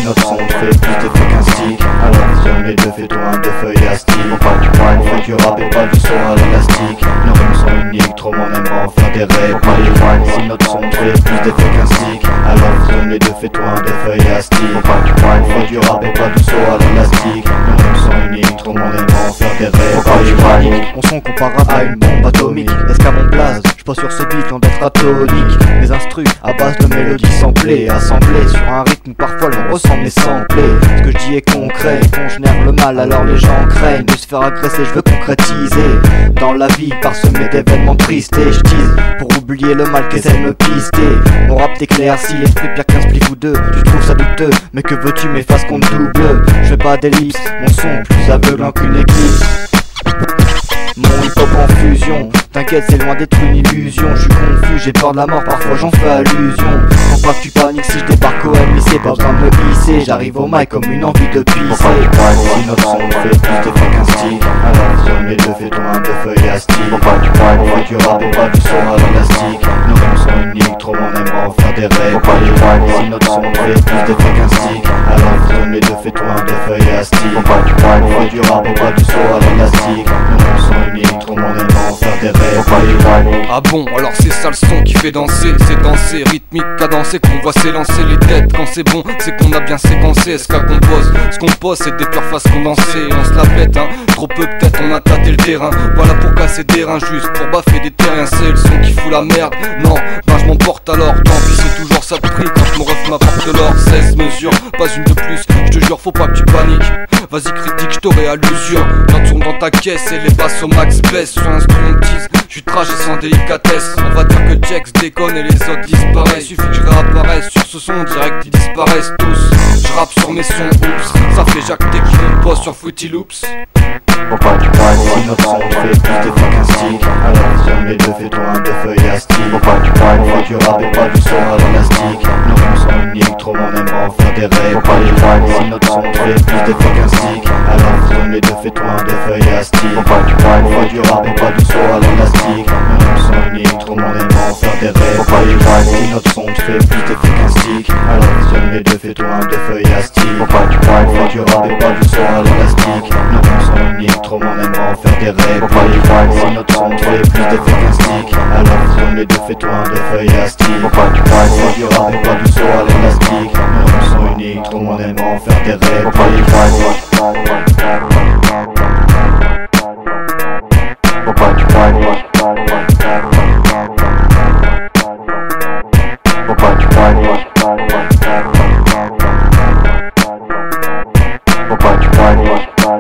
Si notre son te fait plus d'effet qu'un stick, alors zoom les deux, fais-toi un deux feuilles à stick. On fait du rap et pas du son à l'élastique. Nos rimes sont uniques, trop on aimerait en faire des répliques. Si notre son te fait plus d'effet qu'un stick, alors zoom les deux, fais-toi un deux feuilles à stick. On fait du rap et pas du son à l'élastique. Nos rimes sont uniques, trop on aimerait en faire des répliques. Mon son comparable à une bombe atomique. Est-ce qu'à mon place, j'pose sur ce beat, on d'être atonique. Mes instrus à base de mélodies samplées, assemblées sur un rythme où parfois l'on ressent mes samplés. Ce que je dis est concret, quand je nerve le mal alors les gens craignent de se faire agresser, je veux concrétiser. Dans la vie parsemé d'événements tristes et je tease pour oublier le mal qu'essaie de me pister. Mon rap t'éclaircit, l'esprit pire qu'un spliff ou deux. Tu trouves ça douteux, mais que veux-tu m'effaces qu'on double. Je fais pas d'ellipse, mon son plus aveuglant qu'une éclipse. Mon hip-hop en fusion, t'inquiète c'est loin d'être une illusion. Je suis confus, j'ai peur de la mort, parfois j'en fais allusion. Faut pas que tu paniques si je débarque au MIC, pas besoin de me hisser. J'arrive au mic comme une envie de pisser. Si notre son fait plus d'effet qu'un stick, alors zoom les deux, fais-toi un deux feuilles à stick. On fait du rap et pas du son à l'élastique. Nos rimes sont uniques, trop on aimerait en faire des répliques. Si notre son fait plus d'effet qu'un stick, alors zoom les deux, fais-toi un deux feuilles à stick. On fait du rap et pas du son à l'élastique. Nos rimes sont uniques, trop on aimerait en faire des répliques. Ah bon, alors c'est ça le son qui fait danser. C'est danser, rythmique, cadencé, qu'on voit s'élancer les têtes. Quand c'est bon, c'est qu'on a bien séquencé. Est-ce qu'à compose, ce qu'on pose c'est des pures faces condensées. On se la pète, hein, trop peu peut-être on a tâté le terrain. Voilà pour casser des reins, juste pour baffer des terriens. C'est le son qui fout la merde, non, ben je m'emporte alors. Tant pis c'est toujours ça de prix quand mon ref m'apporte l'or. 16 mesures, pas une de plus, je te jure faut pas que tu paniques. Vas-y critique, je t'aurai à l'usure. Quand tourne dans ta caisse et les basses au max baissent. Sur instrumentise, je suis trash et sans délicatesse. On va dire que Jex déconne et les autres disparaissent. Suffit que je réapparaisse sur ce son, direct ils disparaissent tous. Je rappe sur mes sons, oups, ça fait Jacques T qui me pose sur Fruity Loops. Si notre son te fait plus d'effet qu'un stick, alors zoom les deux, fais-toi un deux feuilles à stick. On fait du rap et pas du son à l'élastique. Nos rimes sont uniques, trop on aimerait en faire des répliques. Si notre son te fait plus d'effet qu'un stick, alors zoom les deux, fais-toi un deux feuilles à stick. On fait du rap et pas du son à l'élastique. Nos rimes sont uniques, trop on aimerait en faire des répliques. Si notre son te fait plus d'effet qu'un stick, alors zoom les deux, fais-toi un deux feuilles à stick. On fait du rap et pas du son à l'élastique. Nos rimes sont uniques, trop on aimerait en faire des répliques. Si notre son te fait plus d'effet qu'un stick, alors zoom les deux, fais-toi un deux feuilles à stick. On fait du rap et pas du son à l'élastique. Nos rimes sont uniques, trop on aimerait en faire des répliques. Bye.